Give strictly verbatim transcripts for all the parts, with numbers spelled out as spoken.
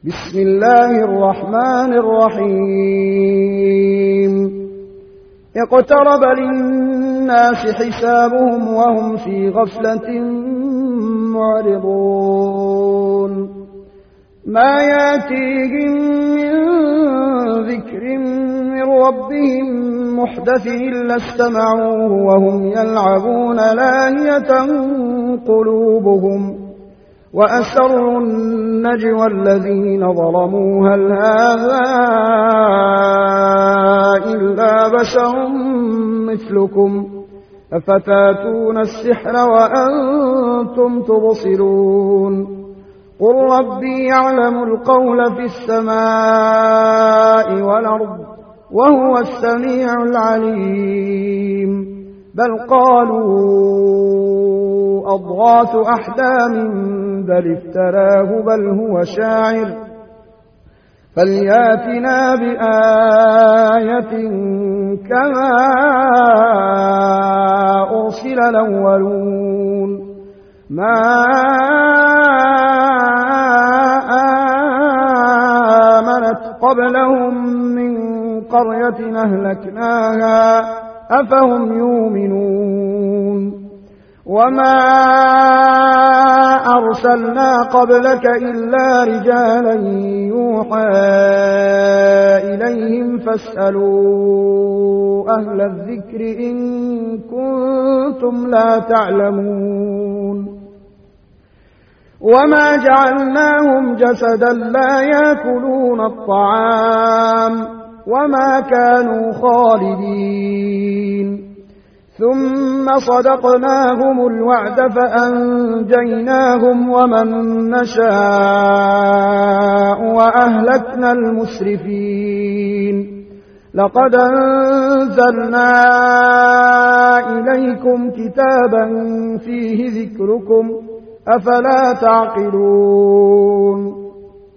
بسم الله الرحمن الرحيم اقترب للناس حسابهم وهم في غفلة معرضون ما ياتيهم من ذكر من ربهم محدث إلا استمعوه وهم يلعبون لاهية قلوبهم وأسروا النجوى الذين ظلموا هل هذا إلا بشر مثلكم أفتاتون السحر وأنتم تبصرون قل ربي يعلم القول في السماء والأرض وهو السميع العليم بل قالوا أضغاث أحلام بل افتراه بل هو شاعر فلياتنا بآية كما أرسل الأولون ما آمنت قبلهم من قرية أهلكناها أفهم يؤمنون وما أرسلنا قبلك إلا رجالا يوحى إليهم فاسألوا أهل الذكر إن كنتم لا تعلمون وما جعلناهم جسدا لا يأكلون الطعام وما كانوا خالدين ثم صدقناهم الوعد فأنجيناهم ومن نشاء وأهلكنا المسرفين لقد أنزلنا إليكم كتابا فيه ذكركم أفلا تعقلون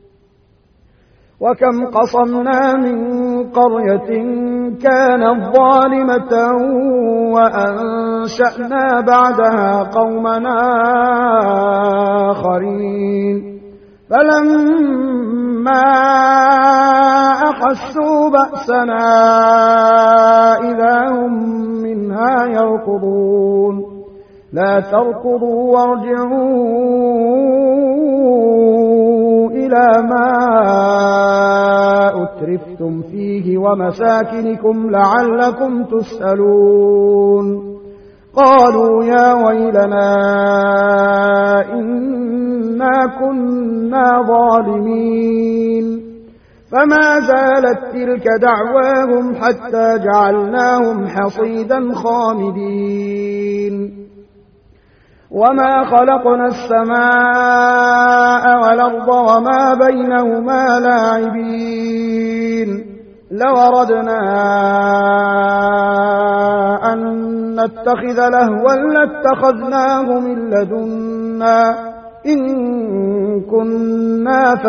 وكم قصمنا من قرية كانت ظالمة وأنشأنا بعدها قومنا آخرين فلما أحسوا بأسنا إذا هم منها يركضون لا تركضوا وارجعوا إلى ما أترفتم فيه ومساكنكم لعلكم تسألون قالوا يا ويلنا إنا كنا ظالمين فما زالت تلك دعواهم حتى جعلناهم حصيدا خامدين وما خلقنا السماء والأرض وما بينهما لاعبين لو أردنا أن نتخذ لهوا لاتخذناه من لدنا إن كنا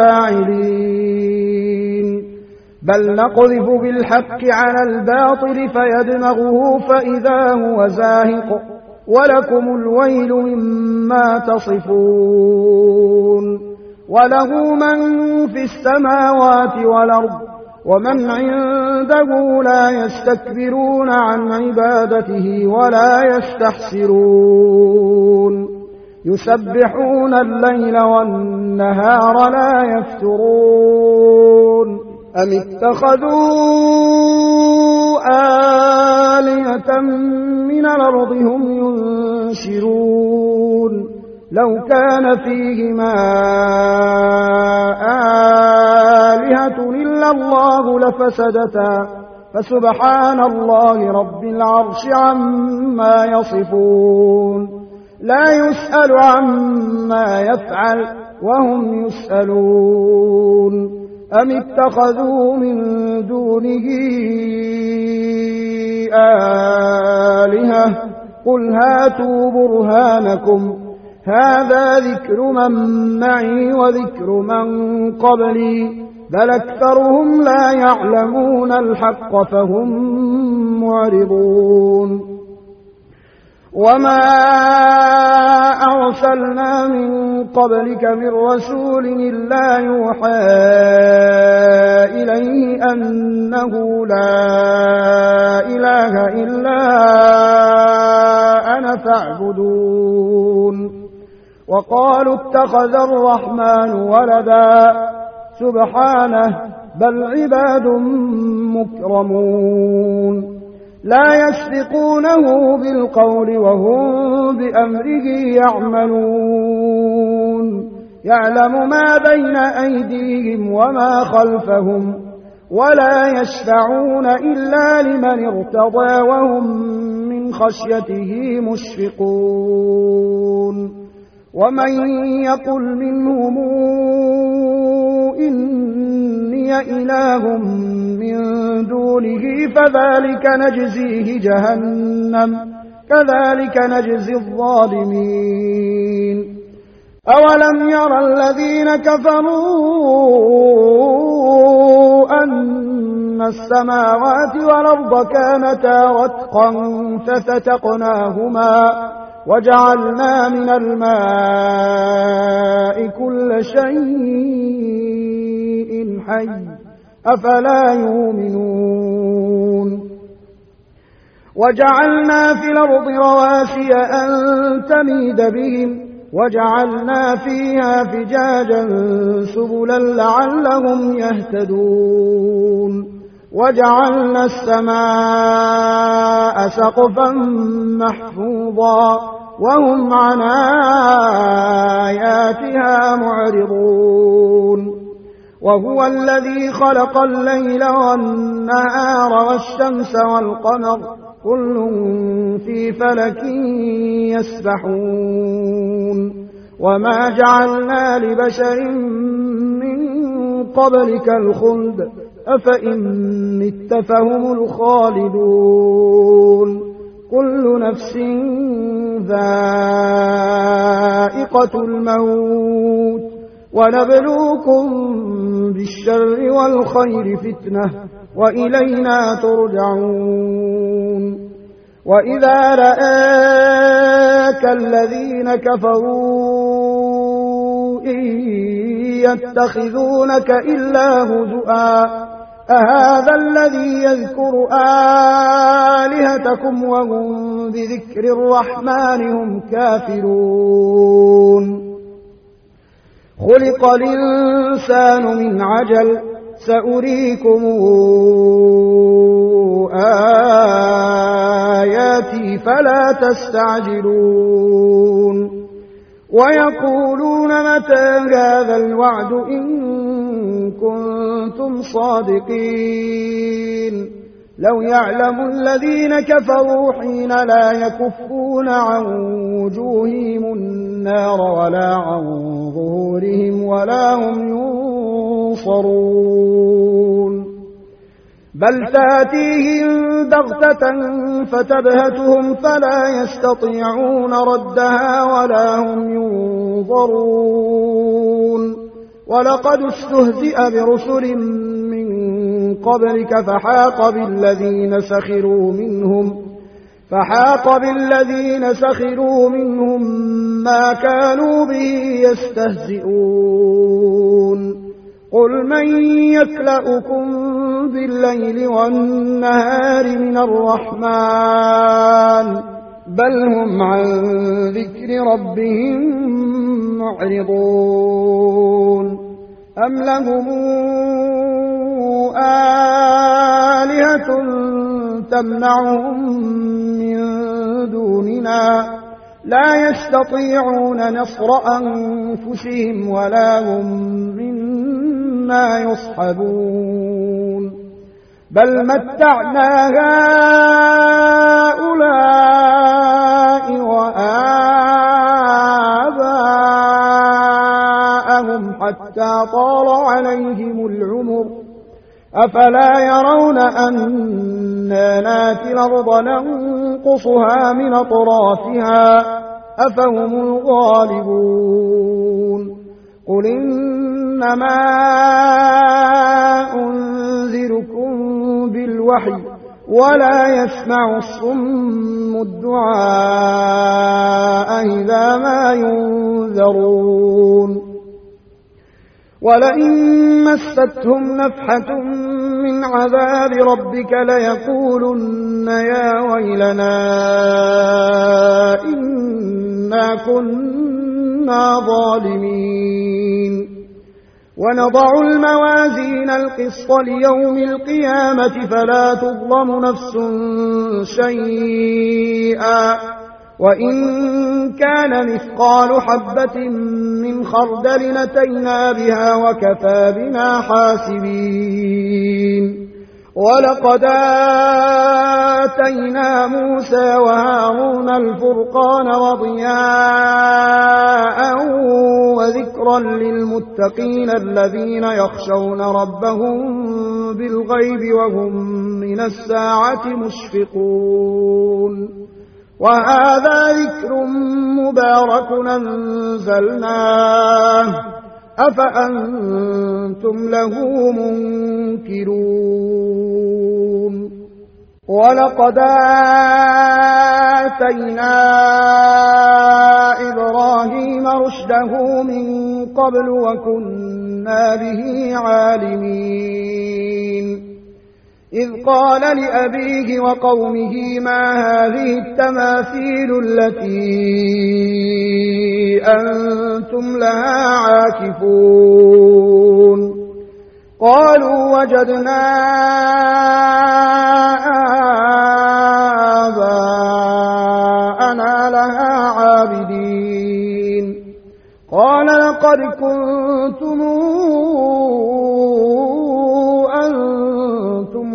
فاعلين بل نقذف بالحق على الباطل فيدمغه فإذا هو زاهق ولكم الويل مما تصفون وله من في السماوات والأرض ومن عنده لا يستكبرون عن عبادته ولا يستحسرون يسبحون الليل والنهار لا يفترون أم اتخذوا آلهة من الأرض هم ينشرون لو كان فيهما آلهة إلا الله لفسدتا فسبحان الله رب العرش عما يصفون لا يسأل عما يفعل وهم يسألون أم اتخذوا من دونه آلهة قل هاتوا برهانكم هذا ذكر من معي وذكر من قبلي بل أكثرهم لا يعلمون الحق فهم معرضون وما أرسلنا من قبلك من رسول إلا يوحى إليه أنه لا إله إلا أنا فاعبدون وقالوا اتخذ الرحمن ولدا سبحانه بل عباد مكرمون لا يسبقونه بالقول وهم بأمره يعملون يعلم ما بين أيديهم وما خلفهم ولا يشفعون إلا لمن ارتضى وهم من خشيته مشفقون ومن يقل منهم إني إله من دونه فذلك نجزيه جهنم كذلك نجزي الظالمين أولم يرى الذين كفروا أن السماوات والأرض كانتا رتقا ففتقناهما وجعلنا من الماء كل شيء حي أفلا يؤمنون وجعلنا في الأرض رواسي أن تميد بهم وجعلنا فيها فجاجا سبلا لعلهم يهتدون وجعلنا السماء سقفا محفوظا وهم عن آياتها معرضون وهو الذي خلق الليل والنهار والشمس والقمر كل في فلك يسبحون وما جعلنا لبشر من قبلك الخلد أفإن مت فهم الخالدون كل نفس ذائقة الموت ونبلوكم بالشر والخير فتنة وإلينا ترجعون وإذا رآك الذين كفروا إن يتخذونك إلا هزؤا أهذا الذي يذكر آلهتكم وهم بذكر الرحمن هم كافرون خلق الإنسان من عجل سأريكم آياتي فلا تستعجلون ويقولون متى هذا الوعد إن كنتم صادقين لو يعلم الذين كفروا حين لا يكفون عن وجوههم النار ولا عن ظهورهم ولا هم ينصرون بل تأتيهم بغتة فتبهتهم فلا يستطيعون ردها ولا هم ينظرون ولقد استهزئ برسل من قبلك فحاق بالذين سخروا منهم فحاق بالذين سخروا منهم ما كانوا به يستهزئون قل من يكلؤكم بالليل والنهار من الرحمن بل هم عن ذكر ربهم معرضون أم لهم آلهة تمنعهم من دوننا لا يستطيعون نصر أنفسهم ولا هم منا يصحبون بل متعنا هؤلاء وآباءهم حتى طال عليهم العمر أفلا يرون أنا ناتي الأرض ننقصها من أطرافها أفهم الغالبون قل إنما أنذركم بالوحي ولا يسمع الصم الدعاء إذا ما ينذرون ولئن مستهم نفحة من عذاب ربك ليقولن يا ويلنا إنا كنا ظالمين ونضع الموازين القسط ليوم القيامة فلا تظلم نفس شيئا وإن كان مثقال حبة من خردل أتينا بها وكفى بنا حاسبين ولقد آتينا موسى وهارون الفرقان وضياء وذكرا للمتقين الذين يخشون ربهم بالغيب وهم من الساعة مشفقون وهذا ذكر مبارك أنزلناه أفأنتم له منكرون ولقد آتينا إبراهيم رشده من قبل وكنا به عالمين إذ قال لأبيه وقومه ما هذه التماثيل التي أنتم لها عاكفون قالوا وجدنا آباءنا لها عابدين قال لقد كنتم أنتم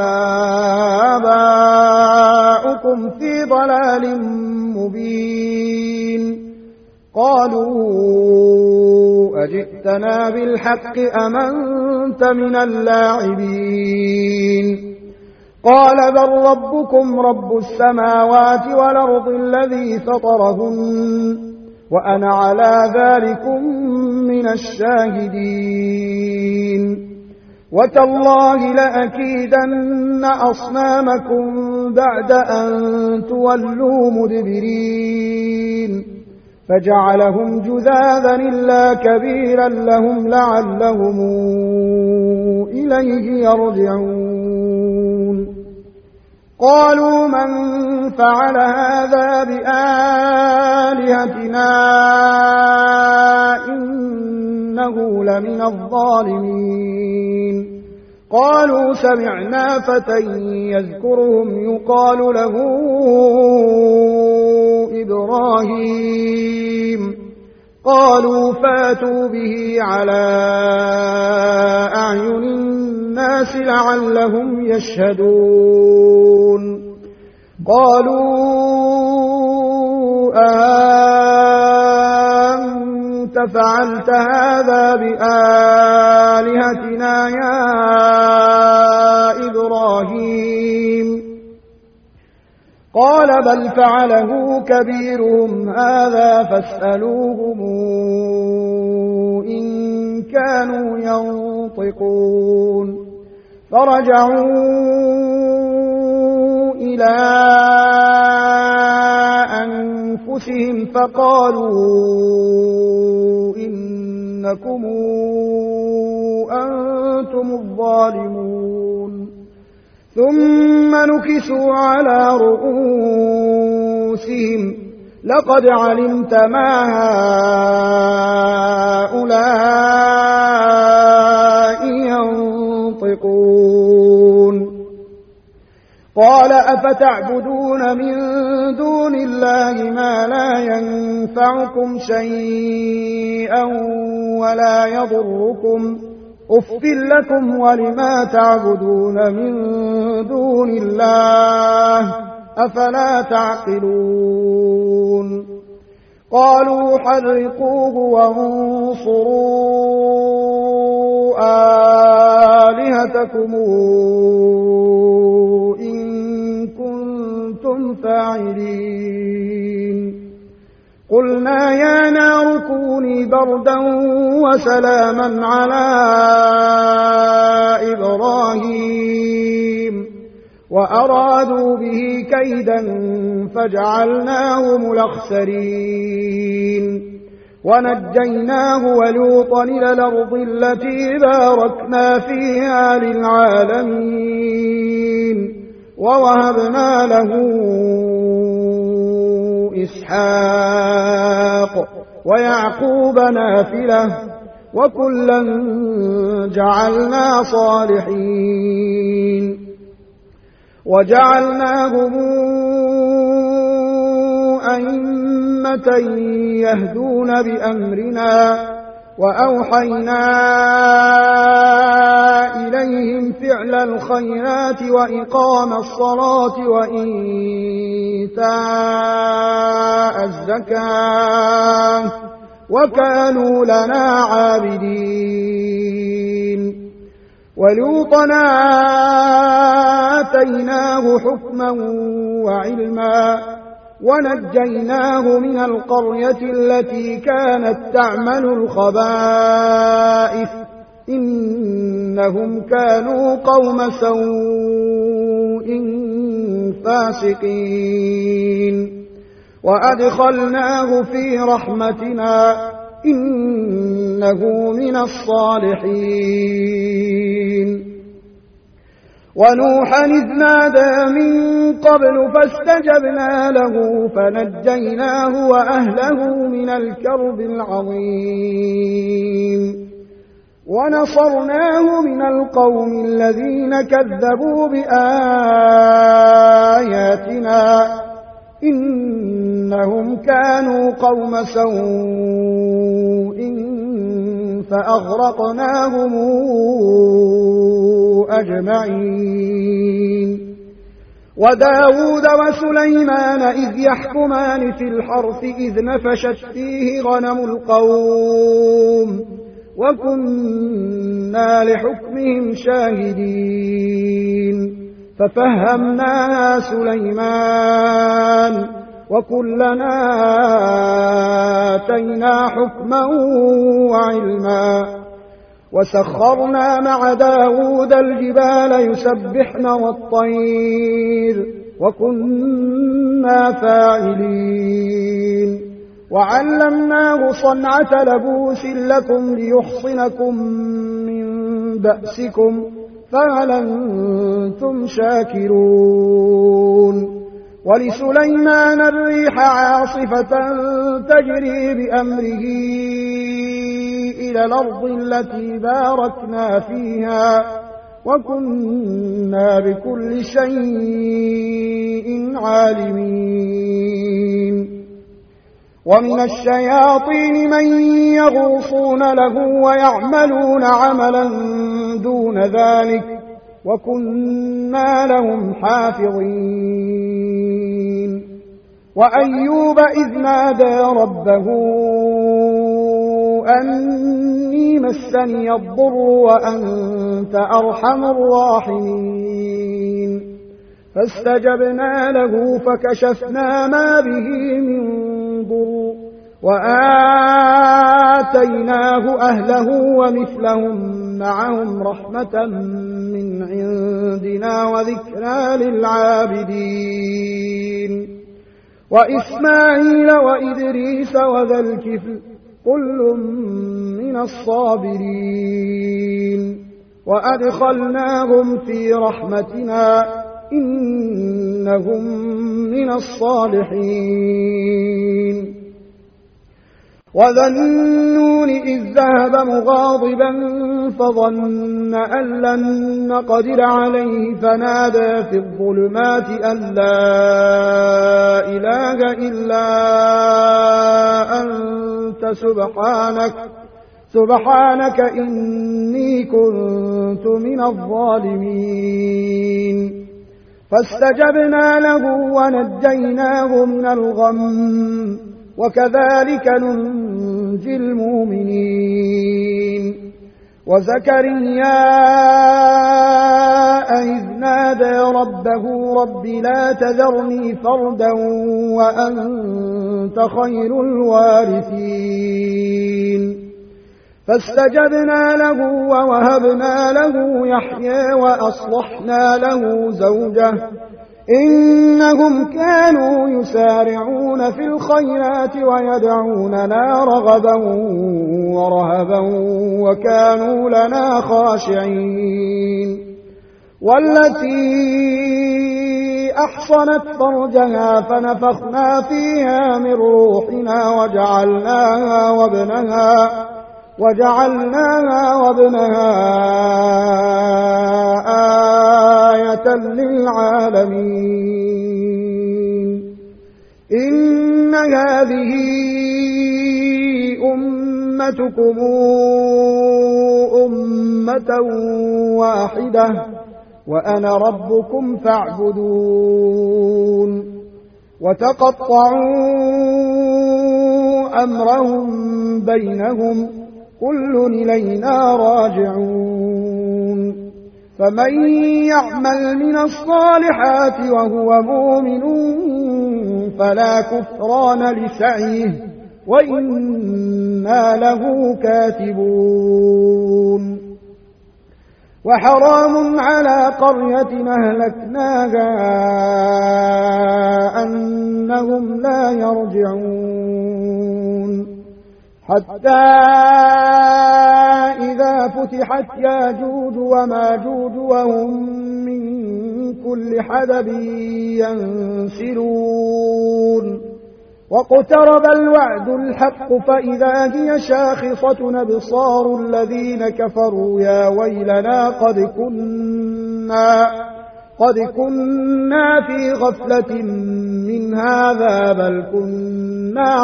وآباؤكم في ضلال مبين قالوا أجئتنا بالحق أم أنت من اللاعبين قال بل ربكم رب السماوات والأرض الذي فطرهن وأنا على ذلكم من الشاهدين وتالله لأكيدن أصنامكم بعد أن تولوا مدبرين فجعلهم جذاذا إلا كبيرا لهم لعلهم إليه يرجعون قالوا من فعل هذا بآلهتنا إنه لمن الظالمين قالوا سمعنا فتى يذكرهم يقال له إبراهيم قالوا فاتوا به على أعين الناس لعلهم يشهدون قالوا أنت فعلت هذا بآلهتنا يا إبراهيم قال بل فعله كبيرهم هذا فاسألوهم إن كانوا ينطقون فرجعوا إلى أنفسهم فقالوا إنكم أنتم الظالمون ثم نكسوا على رؤوسهم لقد علمت ما هؤلاء ينطقون قال أفتعبدون من دون الله ما لا ينفعكم شيئا ولا يضركم أف لكم ولما تعبدون من دون الله أفلا تعقلون قالوا حرقوه وانصروا آلهتكم إن كنتم فاعلين قلنا يا نار كوني بردا وسلاما على إبراهيم وأرادوا به كيدا فجعلناهم الأخسرين ونجيناه ولوطا إلى الأرض التي باركنا فيها للعالمين ووهبنا له إسحاق ويعقوب نافلة وكلا جعلنا صالحين وجعلناهم أئمة يهدون بأمرنا وأوحينا إليهم فعل الخيرات وإقام الصلاة وإيتاء الزكاة وكانوا لنا عابدين ولوطا آتيناه حكما وعلما ونجيناه من القرية التي كانت تعمل الخبائث إنهم كانوا قوم سوء فاسقين وأدخلناه في رحمتنا إنه من الصالحين ونوحا إذ نادى من قبل فاستجبنا له فنجيناه وأهله من الكرب العظيم ونصرناه من القوم الذين كذبوا بآياتنا إنهم كانوا قوم سوء فأغرقناهم أجمعين وداود وسليمان إذ يحكمان في الحرث إذ نفشت فيه غنم القوم وكنا لحكمهم شاهدين ففهمناها سليمان وكلنا آتينا حكما وعلما وسخرنا مع داود الجبال يسبحن والطير وكنا فاعلين وعلمناه صنعة لبوس لكم ليحصنكم من بأسكم فهل أنتم شاكرون ولسليمان الريح عاصفة تجري بأمره إلى الأرض التي باركنا فيها وكنا بكل شيء عالمين ومن الشياطين من يغوصون له ويعملون عملا دون ذلك وكنا لهم حافظين وأيوب إذ نادى ربه أني مسني الضر وأنت أرحم الراحمين فاستجبنا له فكشفنا ما به من ضر وآتيناه أهله ومثلهم معهم رحمة من عندنا وذكرى للعابدين وإسماعيل وإدريس وذا الكفل كل من الصابرين وأدخلناهم في رحمتنا إنهم من الصالحين وذا النون إذ ذهب مغاضبا فظن أن لن نقدر عليه فنادى في الظلمات أن لا إله إلا أنت سبحانك سبحانك إني كنت من الظالمين فاستجبنا له ونجيناه من الغم وكذلك ننجي المؤمنين وزكريا إذ نادى ربه رب لا تذرني فردا وأنت خير الوارثين فاستجبنا له ووهبنا له يحيى وأصلحنا له زوجه إنهم كانوا يسارعون في الخيرات ويدعوننا رغبا ورهبا وكانوا لنا خاشعين والتي أحصنت فرجها فنفخنا فيها من روحنا وجعلناها وابنها وجعلناها وابنها آية للعالمين إن هذه أمتكم أمة واحدة وأنا ربكم فاعبدون وتقطعوا أمرهم بينهم كل إلينا راجعون فمن يعمل من الصالحات وهو مؤمن فلا كفران لسعيه وإنا له كاتبون وحرام على قرية أهلكناها أنهم لا يرجعون حتى إذا فتحت ياجوج وماجوج وهم من كل حدب ينسلون واقترب الوعد الحق فإذا هي شاخصة أبصار الذين كفروا يا ويلنا قد كنا قد كنا في غفلة من هذا بل كنا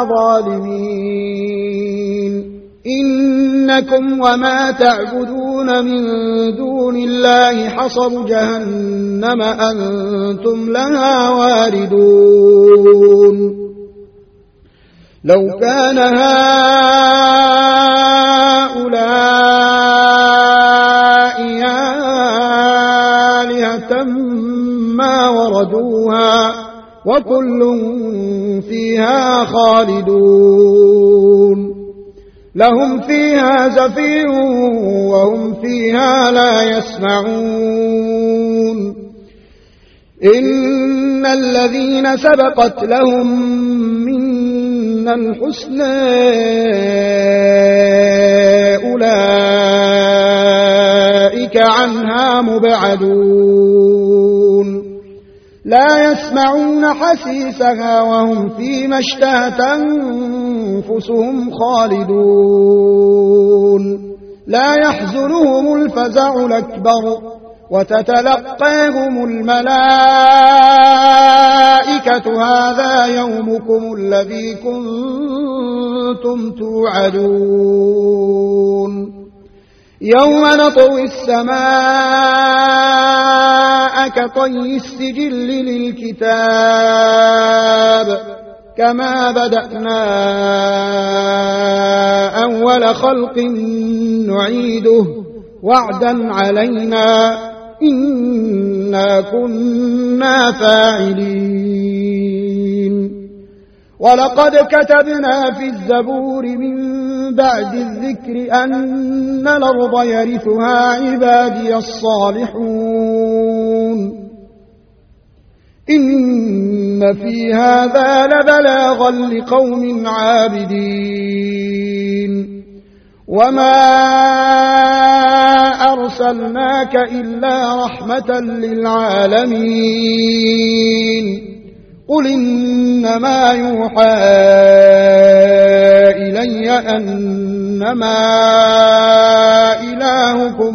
ظالمين إنكم وما تعبدون من دون الله حصب جهنم أنتم لها واردون لو كان هؤلاء آلهة ما وردوها وكل فيها خالدون لهم فيها زفير وهم فيها لا يسمعون إن الذين سبقت لهم الحسنى أولئك عنها مبعدون لا يسمعون حسيسها وهم فيما اشتهت أنفسهم خالدون لا يحزنهم الفزع الأكبر وتتلقاهم الملائكة هذا يومكم الذي كنتم توعدون يوم نطوي السماء كطي السجل للكتاب كما بدأنا أول خلق نعيده وعدا علينا إنا كنا فاعلين ولقد كتبنا في الزبور من بعد الذكر أن الأرض يرثها عبادي الصالحون إن في هذا لبلاغا لقوم عابدين وما أرسلناك إلا رحمة للعالمين قل إنما يوحى إلي أنما إلهكم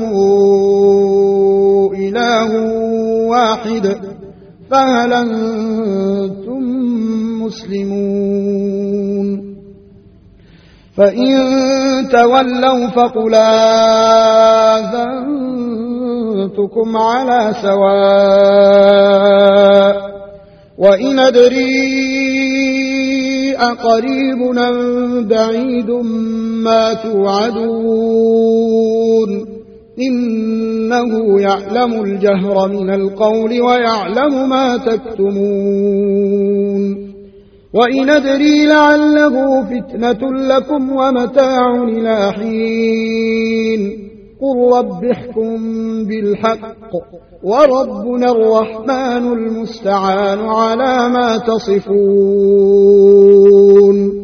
إله واحد فهل أنتم مسلمون فإن تولوا فقل آذنتكم على سواء وإن أدري أقريب أم بعيد ما توعدون إنه يعلم الجهر من القول ويعلم ما تكتمون وإن أدري لعله فتنة لكم ومتاع إلى حين قل رب احكم بالحق وربنا الرحمن المستعان على ما تصفون